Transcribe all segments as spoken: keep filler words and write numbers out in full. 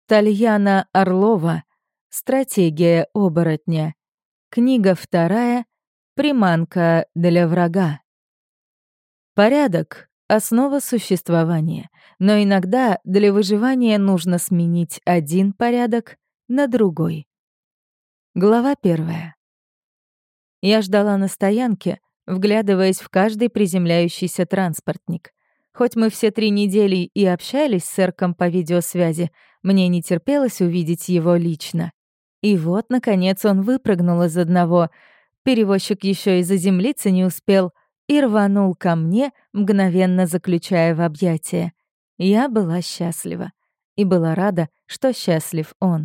Тальяна Орлова. Стратегия оборотня. Книга вторая. Приманка для врага. Порядок — основа существования, но иногда для выживания нужно сменить один порядок на другой. Глава первая. Я ждала на стоянке, вглядываясь в каждый приземляющийся транспортник. Хоть мы все три недели и общались с Эрком по видеосвязи, мне не терпелось увидеть его лично. И вот, наконец, он выпрыгнул из одного. Перевозчик еще и заземлиться не успел и рванул ко мне, мгновенно заключая в объятия. Я была счастлива. И была рада, что счастлив он.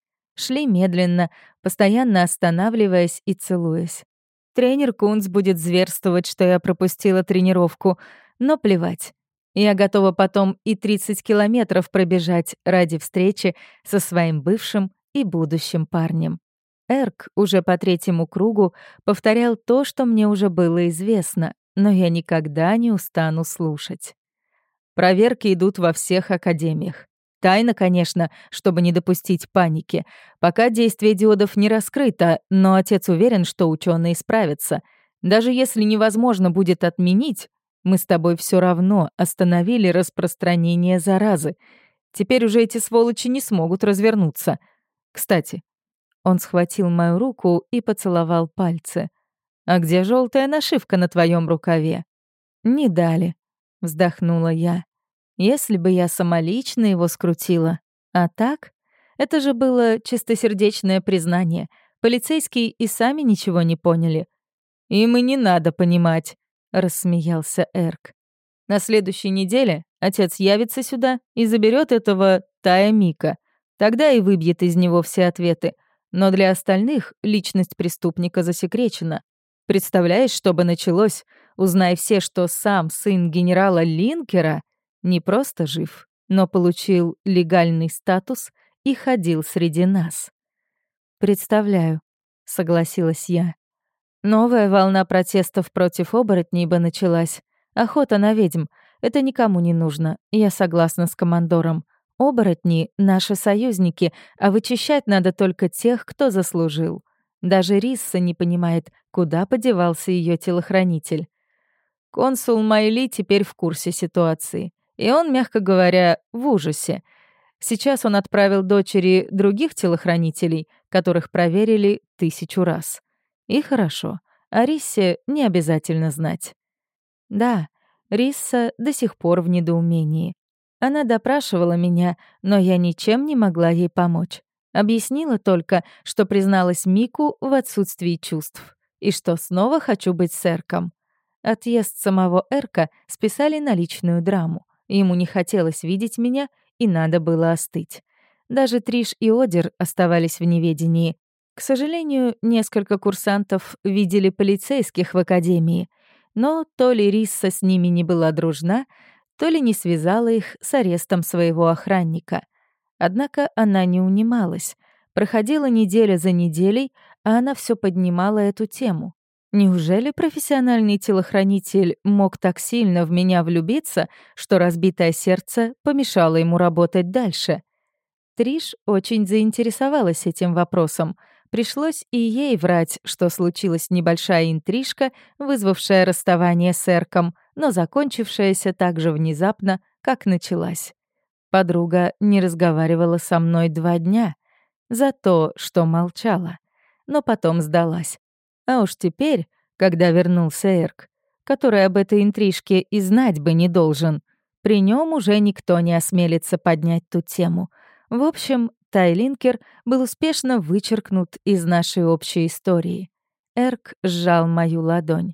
Шли медленно, постоянно останавливаясь и целуясь. Тренер Кунц будет зверствовать, что я пропустила тренировку, но плевать. Я готова потом и тридцать километров пробежать ради встречи со своим бывшим и будущим парнем. Эрк уже по третьему кругу повторял то, что мне уже было известно, но я никогда не устану слушать. Проверки идут во всех академиях. Тайно, конечно, чтобы не допустить паники. Пока действие диодов не раскрыто, но отец уверен, что ученые справятся. Даже если невозможно будет отменить, мы с тобой все равно остановили распространение заразы. Теперь уже эти сволочи не смогут развернуться. Кстати, он схватил мою руку и поцеловал пальцы. «А где желтая нашивка на твоем рукаве?» «Не дали», — вздохнула я. «Если бы я самолично его скрутила. А так? Это же было чистосердечное признание. Полицейские и сами ничего не поняли». «Им и не надо понимать», — рассмеялся Эрк. «На следующей неделе отец явится сюда и заберет этого Тая Мика. Тогда и выбьет из него все ответы. Но для остальных личность преступника засекречена. Представляешь, что бы началось, узнай все, что сам сын генерала Линкера не просто жив, но получил легальный статус и ходил среди нас». «Представляю», — согласилась я. Новая волна протестов против оборотней бы началась. Охота на ведьм — это никому не нужно, я согласна с командором. Оборотни — наши союзники, а вычищать надо только тех, кто заслужил. Даже Рисса не понимает, куда подевался ее телохранитель. Консул Майли теперь в курсе ситуации, и он, мягко говоря, в ужасе. Сейчас он отправил дочери других телохранителей, которых проверили тысячу раз. И хорошо, о Риссе не обязательно знать. Да, Рисса до сих пор в недоумении. Она допрашивала меня, но я ничем не могла ей помочь. Объяснила только, что призналась Мику в отсутствии чувств и что снова хочу быть с Эрком. Отъезд самого Эрка списали на личную драму. Ему не хотелось видеть меня, и надо было остыть. Даже Триш и Одер оставались в неведении. К сожалению, несколько курсантов видели полицейских в академии, но то ли Рисса с ними не была дружна, то ли не связала их с арестом своего охранника. Однако она не унималась. Проходила неделя за неделей, а она все поднимала эту тему. Неужели профессиональный телохранитель мог так сильно в меня влюбиться, что разбитое сердце помешало ему работать дальше? Триш очень заинтересовалась этим вопросом. Пришлось и ей врать, что случилась небольшая интрижка, вызвавшая расставание с Эрком, но закончившаяся так же внезапно, как началась. Подруга не разговаривала со мной два дня за то, что молчала, но потом сдалась. А уж теперь, когда вернулся Эрк, который об этой интрижке и знать бы не должен, при нем уже никто не осмелится поднять ту тему. В общем, Тай Линкер был успешно вычеркнут из нашей общей истории. Эрк сжал мою ладонь.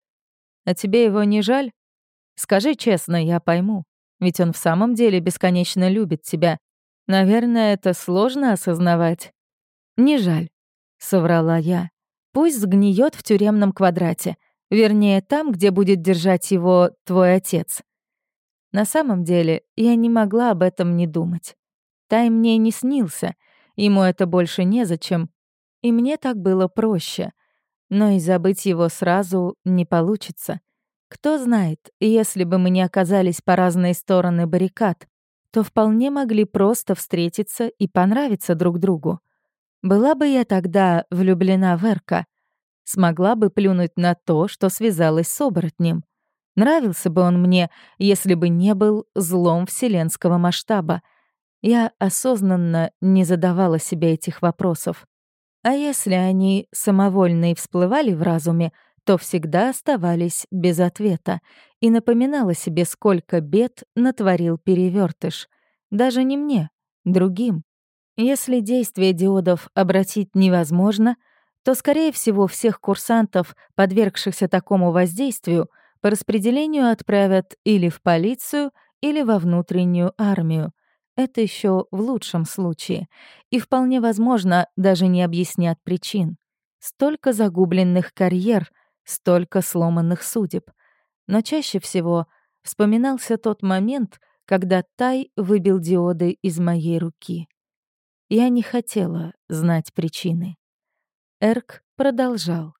«А тебе его не жаль? Скажи честно, я пойму. Ведь он в самом деле бесконечно любит тебя. Наверное, это сложно осознавать». «Не жаль», — соврала я. «Пусть сгниет в тюремном квадрате. Вернее, там, где будет держать его твой отец». На самом деле, я не могла об этом не думать. Тай мне не снился, ему это больше незачем, и мне так было проще. Но и забыть его сразу не получится. Кто знает, если бы мы не оказались по разные стороны баррикад, то вполне могли просто встретиться и понравиться друг другу. Была бы я тогда влюблена в Эрка, смогла бы плюнуть на то, что связалась с оборотнем. Нравился бы он мне, если бы не был злом вселенского масштаба. Я осознанно не задавала себе этих вопросов. А если они самовольно и всплывали в разуме, то всегда оставались без ответа, и напоминала себе, сколько бед натворил перевертыш. Даже не мне, другим. Если действие диодов обратить невозможно, то, скорее всего, всех курсантов, подвергшихся такому воздействию, по распределению отправят или в полицию, или во внутреннюю армию. Это еще в лучшем случае. И вполне возможно, даже не объяснят причин. Столько загубленных карьер, столько сломанных судеб. Но чаще всего вспоминался тот момент, когда Тай выбил диоды из моей руки. Я не хотела знать причины. Эрк продолжал.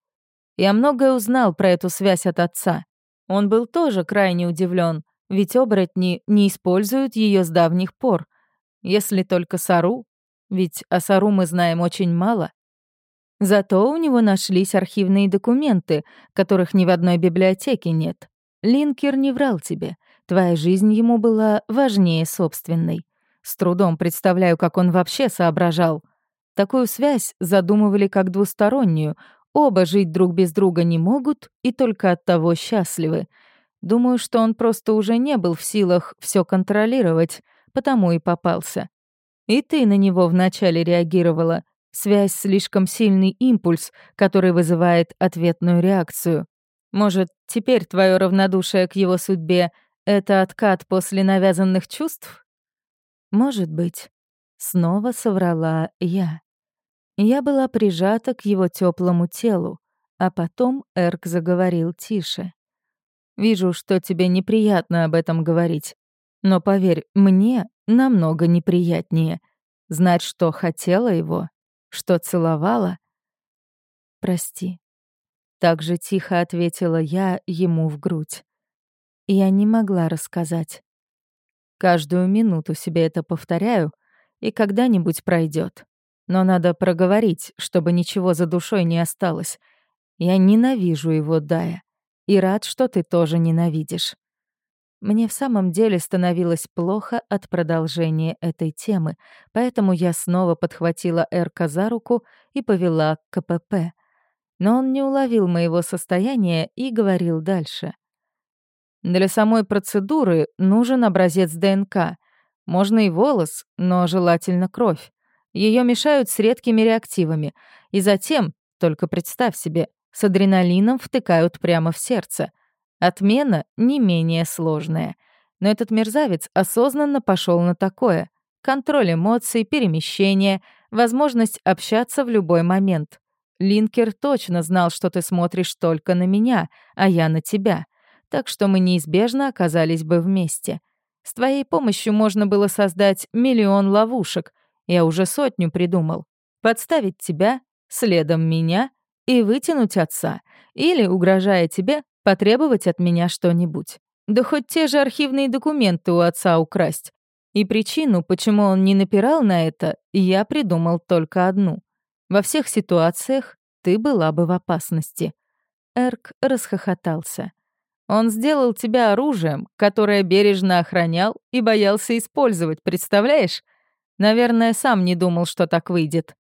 Я многое узнал про эту связь от отца. Он был тоже крайне удивлен, ведь оборотни не используют ее с давних пор. Если только Сару, ведь о Сару мы знаем очень мало. Зато у него нашлись архивные документы, которых ни в одной библиотеке нет. Линкер не врал тебе. Твоя жизнь ему была важнее собственной. С трудом представляю, как он вообще соображал. Такую связь задумывали как двустороннюю. Оба жить друг без друга не могут и только от того счастливы. Думаю, что он просто уже не был в силах все контролировать, потому и попался. И ты на него вначале реагировала. Связь — слишком сильный импульс, который вызывает ответную реакцию. Может, теперь твое равнодушие к его судьбе — это откат после навязанных чувств? Может быть. Снова соврала я. Я была прижата к его теплому телу, а потом Эрк заговорил тише. «Вижу, что тебе неприятно об этом говорить, но поверь, мне намного неприятнее знать, что хотела его, что целовала». «Прости», — так же тихо ответила я ему в грудь. Я не могла рассказать. Каждую минуту себе это повторяю, и когда-нибудь пройдет. Но надо проговорить, чтобы ничего за душой не осталось. Я ненавижу его, Дая, и рад, что ты тоже ненавидишь. Мне в самом деле становилось плохо от продолжения этой темы, поэтому я снова подхватила Эрка за руку и повела к КПП. Но он не уловил моего состояния и говорил дальше. Для самой процедуры нужен образец ДНК. Можно и волос, но желательно кровь. Ее мешают с редкими реактивами. И затем, только представь себе, с адреналином втыкают прямо в сердце. Отмена не менее сложная. Но этот мерзавец осознанно пошел на такое. Контроль эмоций, перемещение, возможность общаться в любой момент. Линкер точно знал, что ты смотришь только на меня, а я на тебя. Так что мы неизбежно оказались бы вместе. С твоей помощью можно было создать миллион ловушек. Я уже сотню придумал. Подставить тебя, следом меня и вытянуть отца. Или, угрожая тебе, потребовать от меня что-нибудь. Да хоть те же архивные документы у отца украсть. И причину, почему он не напирал на это, я придумал только одну. Во всех ситуациях ты была бы в опасности. Эрк расхохотался. Он сделал тебя оружием, которое бережно охранял и боялся использовать, представляешь? Наверное, сам не думал, что так выйдет.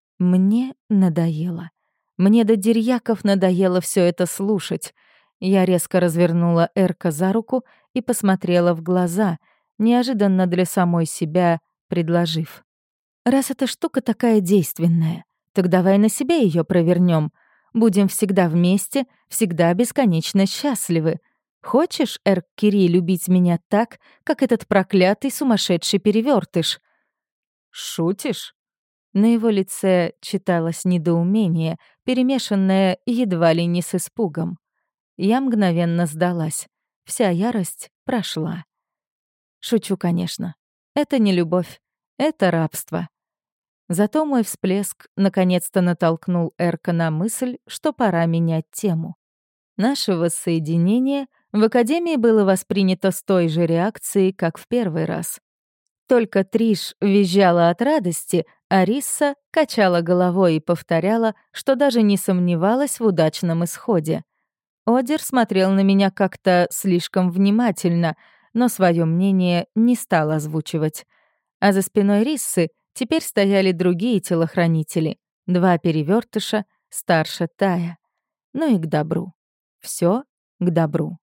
Мне надоело. Мне до дерьяков надоело все это слушать. Я резко развернула Эрка за руку и посмотрела в глаза, неожиданно для самой себя предложив. «Раз эта штука такая действенная, так давай на себе ее провернем. Будем всегда вместе, всегда бесконечно счастливы. Хочешь, Эрк Кири, любить меня так, как этот проклятый сумасшедший перевертыш?» «Шутишь?» На его лице читалось недоумение, перемешанное едва ли не с испугом. Я мгновенно сдалась. Вся ярость прошла. Шучу, конечно. Это не любовь, это рабство. Зато мой всплеск наконец-то натолкнул Эрка на мысль, что пора менять тему. Наше воссоединение в Академии было воспринято с той же реакцией, как в первый раз. Только Триш визжала от радости, а Рисса качала головой и повторяла, что даже не сомневалась в удачном исходе. Одер смотрел на меня как-то слишком внимательно, но свое мнение не стал озвучивать. А за спиной Риссы теперь стояли другие телохранители, два перевертыша, старше Тая. Ну и к добру. Все к добру.